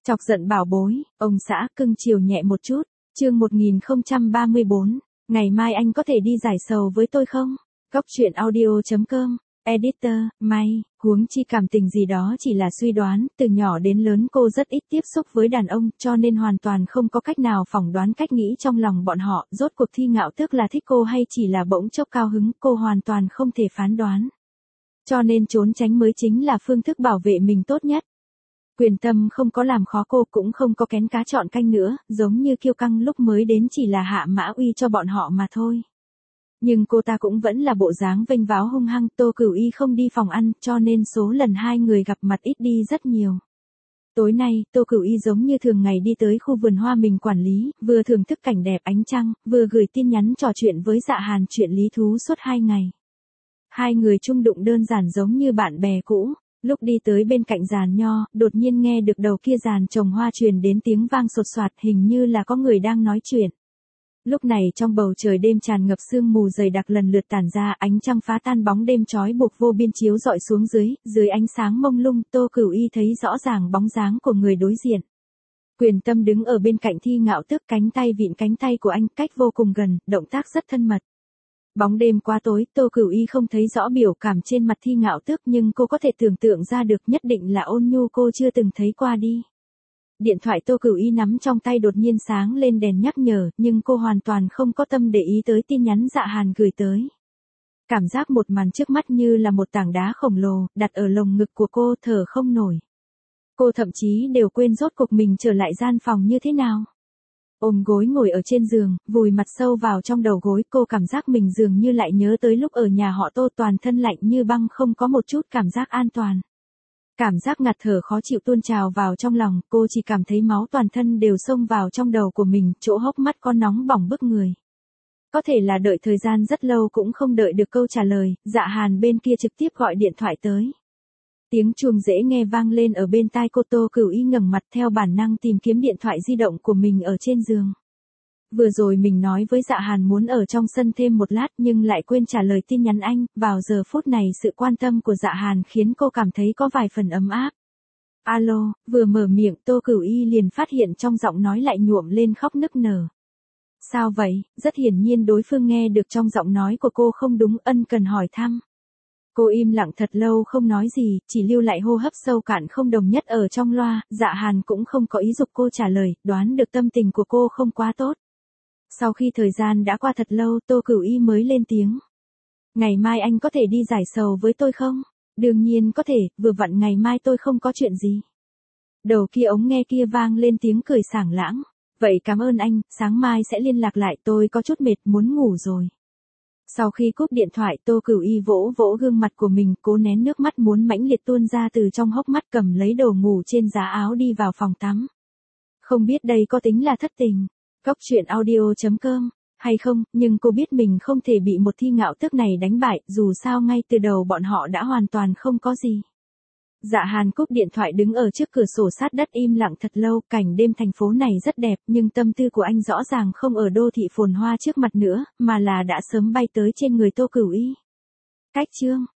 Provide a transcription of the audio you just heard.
Chọc giận bảo bối, ông xã cưng chiều nhẹ một chút. Chương 1034, ngày mai anh có thể đi giải sầu với tôi không? Góc truyện audio.com, editor, May, huống chi cảm tình gì đó chỉ là suy đoán, từ nhỏ đến lớn cô rất ít tiếp xúc với đàn ông, cho nên hoàn toàn không có cách nào phỏng đoán cách nghĩ trong lòng bọn họ, rốt cuộc Thi Ngạo Tước là thích cô hay chỉ là bỗng chốc cao hứng, cô hoàn toàn không thể phán đoán. Cho nên trốn tránh mới chính là phương thức bảo vệ mình tốt nhất. Quyền Tâm không có làm khó cô cũng không có kén cá chọn canh nữa, giống như Kiêu Căng lúc mới đến chỉ là hạ mã uy cho bọn họ mà thôi. Nhưng cô ta cũng vẫn là bộ dáng vênh váo hung hăng, Tô Cửu Y không đi phòng ăn, cho nên số lần hai người gặp mặt ít đi rất nhiều. Tối nay, Tô Cửu Y giống như thường ngày đi tới khu vườn hoa mình quản lý, vừa thưởng thức cảnh đẹp ánh trăng, vừa gửi tin nhắn trò chuyện với Dạ Hàn chuyện lý thú suốt 2 ngày. Hai người chung đụng đơn giản giống như bạn bè cũ. Lúc đi tới bên cạnh giàn nho, đột nhiên nghe được đầu kia giàn trồng hoa truyền đến tiếng vang sột soạt, hình như là có người đang nói chuyện. Lúc này trong bầu trời đêm tràn ngập sương mù dày đặc lần lượt tản ra, ánh trăng phá tan bóng đêm trói buộc vô biên chiếu rọi xuống dưới ánh sáng mông lung, Tô Cửu Y thấy rõ ràng bóng dáng của người đối diện. Quyền Tâm đứng ở bên cạnh Thi Ngạo Tước, cánh tay vịn cánh tay của anh, cách vô cùng gần, động tác rất thân mật. Bóng đêm quá tối, Tô Cửu Y không thấy rõ biểu cảm trên mặt Thi Ngạo Tước, nhưng cô có thể tưởng tượng ra được, nhất định là ôn nhu cô chưa từng thấy qua đi. Điện thoại Tô Cửu Y nắm trong tay đột nhiên sáng lên đèn nhắc nhở, nhưng cô hoàn toàn không có tâm để ý tới tin nhắn Dạ Hàn gửi tới. Cảm giác một màn trước mắt như là một tảng đá khổng lồ, đặt ở lồng ngực của cô, thở không nổi. Cô thậm chí đều quên rốt cuộc mình trở lại gian phòng như thế nào. Ôm gối ngồi ở trên giường, vùi mặt sâu vào trong đầu gối, cô cảm giác mình dường như lại nhớ tới lúc ở nhà họ Tô, toàn thân lạnh như băng, không có một chút cảm giác an toàn. Cảm giác ngạt thở khó chịu tuôn trào vào trong lòng, cô chỉ cảm thấy máu toàn thân đều xông vào trong đầu của mình, chỗ hốc mắt có nóng bỏng bức người. Có thể là đợi thời gian rất lâu cũng không đợi được câu trả lời, Dạ Hàn bên kia trực tiếp gọi điện thoại tới. Tiếng chuông dễ nghe vang lên ở bên tai cô, Tô Cửu Y ngẩng mặt theo bản năng tìm kiếm điện thoại di động của mình ở trên giường. Vừa rồi mình nói với Dạ Hàn muốn ở trong sân thêm một lát nhưng lại quên trả lời tin nhắn anh, vào giờ phút này sự quan tâm của Dạ Hàn khiến cô cảm thấy có vài phần ấm áp. Alo, vừa mở miệng Tô Cửu Y liền phát hiện trong giọng nói lại nhuộm lên khóc nức nở. Sao vậy? Rất hiển nhiên đối phương nghe được trong giọng nói của cô không đúng, ân cần hỏi thăm. Cô im lặng thật lâu không nói gì, chỉ lưu lại hô hấp sâu cạn không đồng nhất ở trong loa, Dạ Hàn cũng không có ý giục cô trả lời, đoán được tâm tình của cô không quá tốt. Sau khi thời gian đã qua thật lâu, Tô Cửu Y mới lên tiếng. Ngày mai anh có thể đi giải sầu với tôi không? Đương nhiên có thể, vừa vặn ngày mai tôi không có chuyện gì. Đầu kia ống nghe kia vang lên tiếng cười sảng lãng. Vậy cảm ơn anh, sáng mai sẽ liên lạc lại, tôi có chút mệt muốn ngủ rồi. Sau khi cúp điện thoại, Tô Cửu Y vỗ vỗ gương mặt của mình, cố nén nước mắt muốn mãnh liệt tuôn ra từ trong hốc mắt, cầm lấy đồ ngủ trên giá áo đi vào phòng tắm. Không biết đây có tính là thất tình, góc truyện audio.com, hay không, nhưng cô biết mình không thể bị một Thi Ngạo Tước này đánh bại, dù sao ngay từ đầu bọn họ đã hoàn toàn không có gì. Dạ Hàn cúp điện thoại đứng ở trước cửa sổ sát đất im lặng thật lâu, cảnh đêm thành phố này rất đẹp, nhưng tâm tư của anh rõ ràng không ở đô thị phồn hoa trước mặt nữa, mà là đã sớm bay tới trên người Tô Cửu Y. Cách chương